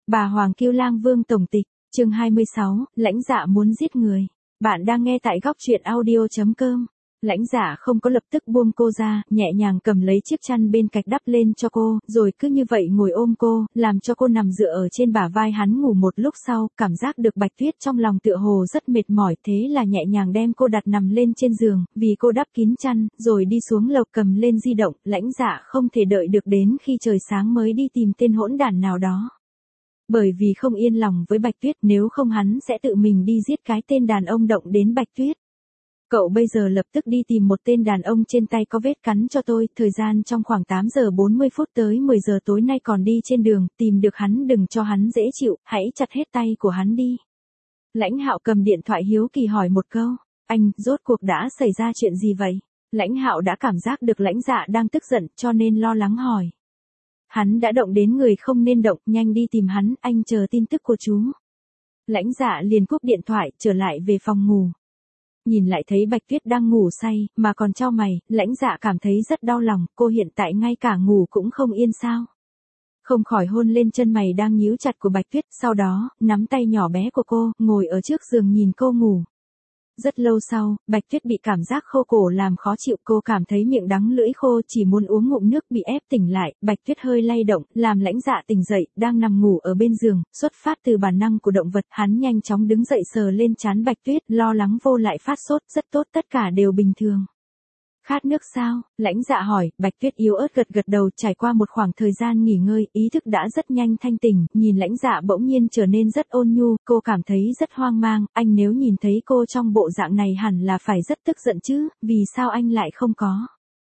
Bà Hoàng Kiêu Lang Vương tổng tịch, chương 26, lãnh dạ muốn giết người. Bạn đang nghe tại góc truyện audio.com. Lãnh dạ không có lập tức buông cô ra, nhẹ nhàng cầm lấy chiếc chăn bên cạnh đắp lên cho cô, rồi cứ như vậy ngồi ôm cô, làm cho cô nằm dựa ở trên bả vai hắn ngủ. Một lúc sau, cảm giác được Bạch Tuyết trong lòng tựa hồ rất mệt mỏi, thế là nhẹ nhàng đem cô đặt nằm lên trên giường, vì cô đắp kín chăn, rồi đi xuống lầu cầm lên di động. Lãnh dạ không thể đợi được đến khi trời sáng mới đi tìm tên hỗn đản nào đó. Bởi vì không yên lòng với Bạch Tuyết, nếu không hắn sẽ tự mình đi giết cái tên đàn ông động đến Bạch Tuyết. Cậu bây giờ lập tức đi tìm một tên đàn ông trên tay có vết cắn cho tôi, thời gian trong khoảng 8 giờ 40 phút tới 10 giờ tối nay còn đi trên đường, tìm được hắn đừng cho hắn dễ chịu, hãy chặt hết tay của hắn đi. Lãnh Hạo cầm điện thoại hiếu kỳ hỏi một câu, anh, rốt cuộc đã xảy ra chuyện gì vậy? Lãnh Hạo đã cảm giác được lãnh dạ đang tức giận cho nên lo lắng hỏi. Hắn đã động đến người không nên động, nhanh đi tìm hắn, anh chờ tin tức của chú. Lãnh dạ liền cúp điện thoại, trở lại về phòng ngủ. Nhìn lại thấy Bạch Tuyết đang ngủ say, mà còn chau mày, lãnh dạ cảm thấy rất đau lòng, cô hiện tại ngay cả ngủ cũng không yên sao. Không khỏi hôn lên chân mày đang nhíu chặt của Bạch Tuyết, sau đó, nắm tay nhỏ bé của cô, ngồi ở trước giường nhìn cô ngủ. Rất lâu sau, Bạch Tuyết bị cảm giác khô cổ làm khó chịu, cô cảm thấy miệng đắng lưỡi khô, chỉ muốn uống ngụm nước, bị ép tỉnh lại. Bạch Tuyết hơi lay động, làm lãnh dạ tỉnh dậy, đang nằm ngủ ở bên giường, xuất phát từ bản năng của động vật, hắn nhanh chóng đứng dậy sờ lên trán Bạch Tuyết, lo lắng vô lại phát sốt, rất tốt, tất cả đều bình thường. Khát nước sao? Lãnh dạ hỏi. Bạch Tuyết yếu ớt gật gật đầu. Trải qua một khoảng thời gian nghỉ ngơi, ý thức đã rất nhanh thanh tỉnh, nhìn lãnh dạ bỗng nhiên trở nên rất ôn nhu, cô cảm thấy rất hoang mang, anh nếu nhìn thấy cô trong bộ dạng này hẳn là phải rất tức giận chứ, vì sao anh lại không có?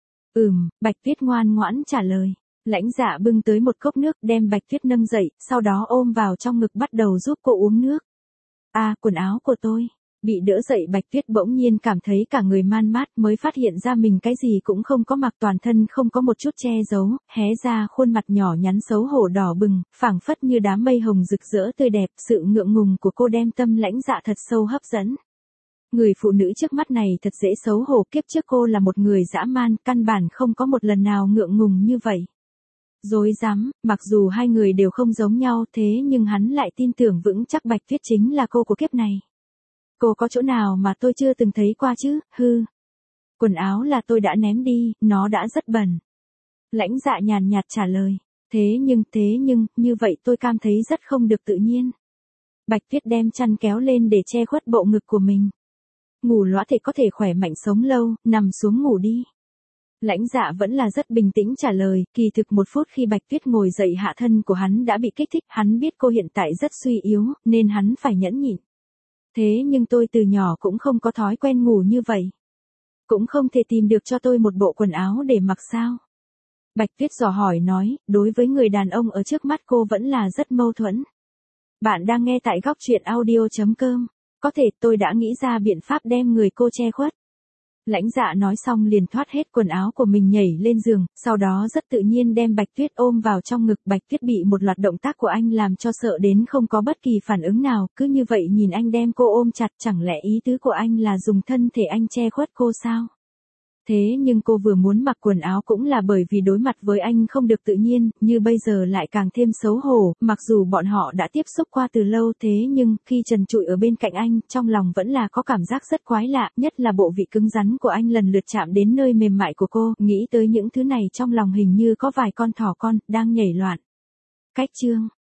Bạch Tuyết ngoan ngoãn trả lời. Lãnh dạ bưng tới một cốc nước, đem Bạch Tuyết nâng dậy, sau đó ôm vào trong ngực bắt đầu giúp cô uống nước. Quần áo của tôi. Bị đỡ dậy Bạch Tuyết bỗng nhiên cảm thấy cả người man mát, mới phát hiện ra mình cái gì cũng không có mặc, toàn thân không có một chút che giấu, hé ra khuôn mặt nhỏ nhắn xấu hổ đỏ bừng, phảng phất như đám mây hồng rực rỡ tươi đẹp. Sự ngượng ngùng của cô đem tâm lãnh dạ thật sâu hấp dẫn. Người phụ nữ trước mắt này thật dễ xấu hổ, kiếp trước cô là một người dã man, căn bản không có một lần nào ngượng ngùng như vậy. Dối rắm, mặc dù hai người đều không giống nhau, thế nhưng hắn lại tin tưởng vững chắc Bạch Tuyết chính là cô của kiếp này. Cô có chỗ nào mà tôi chưa từng thấy qua chứ, Quần áo là tôi đã ném đi, nó đã rất bẩn. Lãnh dạ nhàn nhạt trả lời. Thế nhưng, như vậy tôi cảm thấy rất không được tự nhiên. Bạch Tuyết đem chăn kéo lên để che khuất bộ ngực của mình. Ngủ lõa thể có thể khỏe mạnh sống lâu, nằm xuống ngủ đi. Lãnh dạ vẫn là rất bình tĩnh trả lời, kỳ thực một phút khi Bạch Tuyết ngồi dậy hạ thân của hắn đã bị kích thích, hắn biết cô hiện tại rất suy yếu, nên hắn phải nhẫn nhịn. Thế nhưng tôi từ nhỏ cũng không có thói quen ngủ như vậy. Cũng không thể tìm được cho tôi một bộ quần áo để mặc sao? Bạch Tuyết dò hỏi nói, đối với người đàn ông ở trước mắt cô vẫn là rất mâu thuẫn. Bạn đang nghe tại góc truyện audio.com. Có thể tôi đã nghĩ ra biện pháp đem người cô che khuất. Lãnh dạ nói xong liền thoát hết quần áo của mình nhảy lên giường, sau đó rất tự nhiên đem Bạch Tuyết ôm vào trong ngực. Bạch Tuyết bị một loạt động tác của anh làm cho sợ đến không có bất kỳ phản ứng nào, cứ như vậy nhìn anh đem cô ôm chặt, chẳng lẽ ý tứ của anh là dùng thân thể anh che khuất cô sao? Thế nhưng cô vừa muốn mặc quần áo cũng là bởi vì đối mặt với anh không được tự nhiên, như bây giờ lại càng thêm xấu hổ, mặc dù bọn họ đã tiếp xúc qua từ lâu, thế nhưng, khi trần trụi ở bên cạnh anh, trong lòng vẫn là có cảm giác rất quái lạ, nhất là bộ vị cứng rắn của anh lần lượt chạm đến nơi mềm mại của cô, nghĩ tới những thứ này trong lòng hình như có vài con thỏ con, đang nhảy loạn. Cách chương